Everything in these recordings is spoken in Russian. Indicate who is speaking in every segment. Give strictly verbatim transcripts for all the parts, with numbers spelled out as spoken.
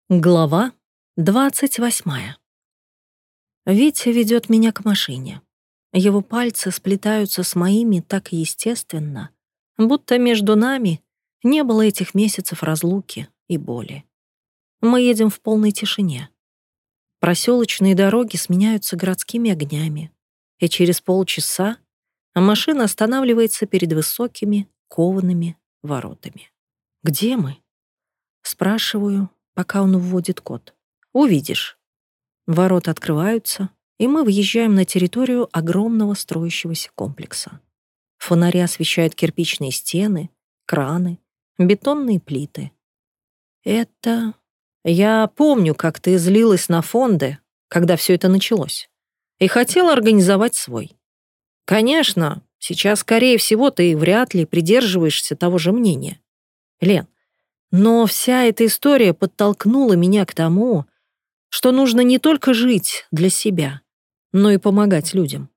Speaker 1: Глава двадцать восьмая. Витя ведет меня к машине. Его пальцы сплетаются с моими так естественно, будто между нами не было этих месяцев разлуки и боли. Мы едем в полной тишине. Проселочные дороги сменяются городскими огнями, и через полчаса машина останавливается перед высокими коваными воротами. «Где мы?» — спрашиваю, пока он вводит код. «Увидишь». Ворота открываются, и мы въезжаем на территорию огромного строящегося комплекса. Фонари освещают кирпичные стены, краны, бетонные плиты. Это... Я помню, как ты злилась на фонды, когда все это началось, и хотела организовать свой. Конечно, сейчас, скорее всего, ты вряд ли придерживаешься того же мнения. Лен, но вся эта история подтолкнула меня к тому, что нужно не только жить для себя, но и помогать людям.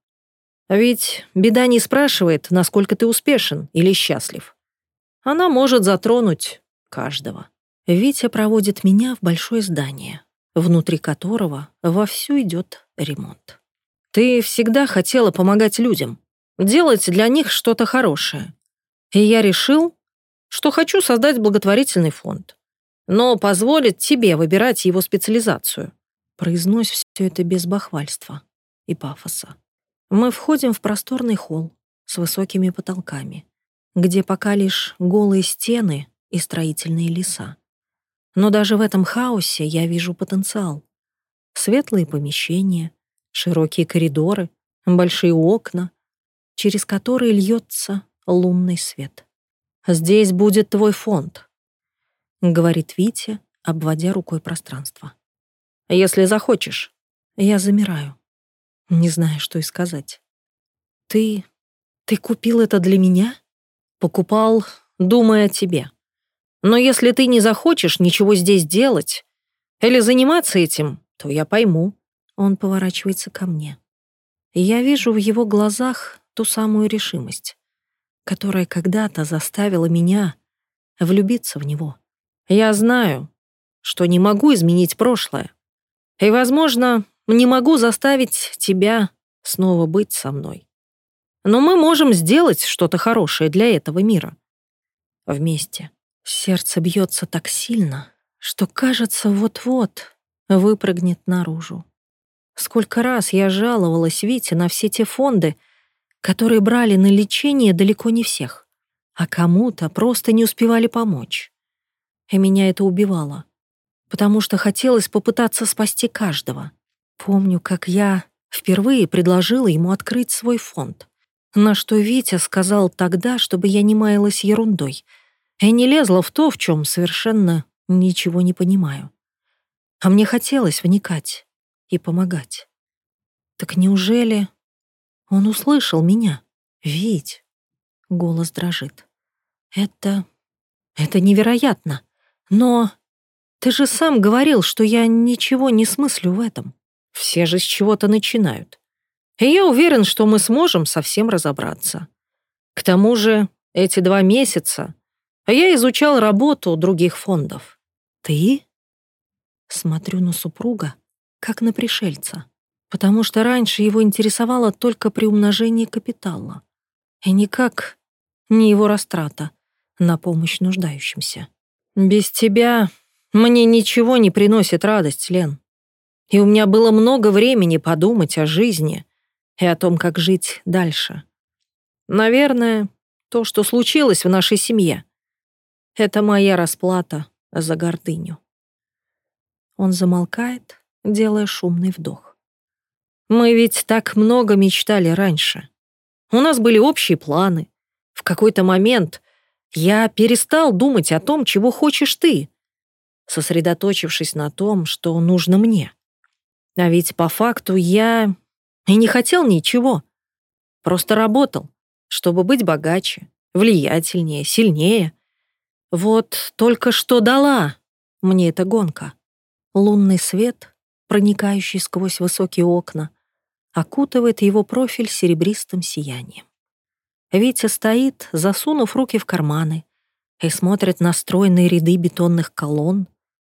Speaker 1: Ведь беда не спрашивает, насколько ты успешен или счастлив. Она может затронуть каждого. Витя проводит меня в большое здание, внутри которого вовсю идет ремонт. Ты всегда хотела помогать людям, делать для них что-то хорошее. И я решил, что хочу создать благотворительный фонд, но позволит тебе выбирать его специализацию. Произнось все это без бахвальства и пафоса. Мы входим в просторный холл с высокими потолками, где пока лишь голые стены и строительные леса. Но даже в этом хаосе я вижу потенциал. Светлые помещения, широкие коридоры, большие окна, через которые льется лунный свет. «Здесь будет твой фонд», — говорит Витя, обводя рукой пространство. «Если захочешь». Я замираю, не знаю, что и сказать. «Ты... ты купил это для меня?» «Покупал, думая о тебе. Но если ты не захочешь ничего здесь делать или заниматься этим, то я пойму». Он поворачивается ко мне. И я вижу в его глазах ту самую решимость, которая когда-то заставила меня влюбиться в него. Я знаю, что не могу изменить прошлое. И, возможно, не могу заставить тебя снова быть со мной. Но мы можем сделать что-то хорошее для этого мира. Вместе. Сердце бьется так сильно, что, кажется, вот-вот выпрыгнет наружу. Сколько раз я жаловалась Вите на все те фонды, которые брали на лечение далеко не всех, а кому-то просто не успевали помочь. И меня это убивало, потому что хотелось попытаться спасти каждого. Помню, как я впервые предложила ему открыть свой фонд, на что Витя сказал тогда, чтобы я не маялась ерундой и не лезла в то, в чем совершенно ничего не понимаю. А мне хотелось вникать и помогать. Так неужели... Он услышал меня. «Вить!» — голос дрожит. «Это... это невероятно. Но ты же сам говорил, что я ничего не смыслю в этом. Все же с чего-то начинают. И я уверен, что мы сможем совсем разобраться. К тому же эти два месяца я изучал работу других фондов». «Ты?» Смотрю на супруга, как на пришельца, потому что раньше его интересовало только приумножение капитала, и никак не его растрата на помощь нуждающимся. «Без тебя мне ничего не приносит радость, Лен. И у меня было много времени подумать о жизни и о том, как жить дальше. Наверное, то, что случилось в нашей семье, это моя расплата за гордыню». Он замолкает, делая шумный вдох. «Мы ведь так много мечтали раньше. У нас были общие планы. В какой-то момент я перестал думать о том, чего хочешь ты, сосредоточившись на том, что нужно мне. А ведь по факту я и не хотел ничего. Просто работал, чтобы быть богаче, влиятельнее, сильнее. Вот только что дала мне эта гонка. Лунный свет, проникающий сквозь высокие окна, окутывает его профиль серебристым сиянием. Витя стоит, засунув руки в карманы, и смотрит на стройные ряды бетонных колонн,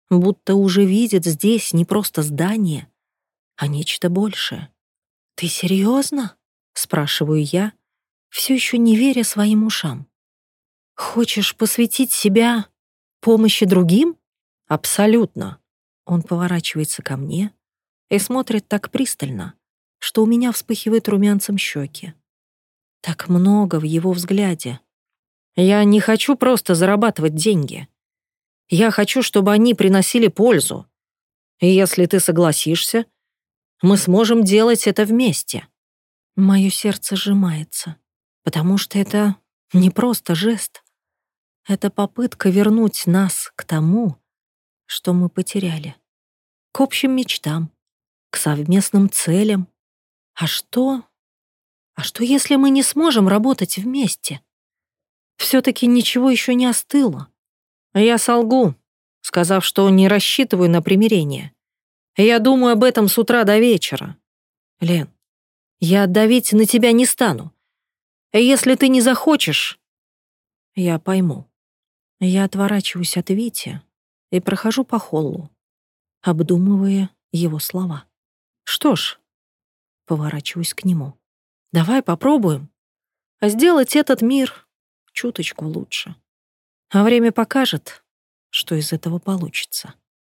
Speaker 1: будто уже видит здесь не просто здание, а нечто большее. «Ты серьезно?» — спрашиваю я, все еще не веря своим ушам. «Хочешь посвятить себя помощи другим?» «Абсолютно». Он поворачивается ко мне и смотрит так пристально, что у меня вспыхивают румянцем щеки. Так много в его взгляде. «Я не хочу просто зарабатывать деньги. Я хочу, чтобы они приносили пользу. И если ты согласишься, мы сможем делать это вместе». Мое сердце сжимается, потому что это не просто жест. Это попытка вернуть нас к тому, что мы потеряли. К общим мечтам, к совместным целям. А что? А что, если мы не сможем работать вместе? Все-таки ничего еще не остыло. Я солгу, сказав, что не рассчитываю на примирение. Я думаю об этом с утра до вечера. Лен, я давить на тебя не стану. Если ты не захочешь, я пойму. Я отворачиваюсь от Вити и прохожу по холлу, обдумывая его слова. Что ж, поворачиваюсь к нему. Давай попробуем сделать этот мир чуточку лучше. А время покажет, что из этого получится.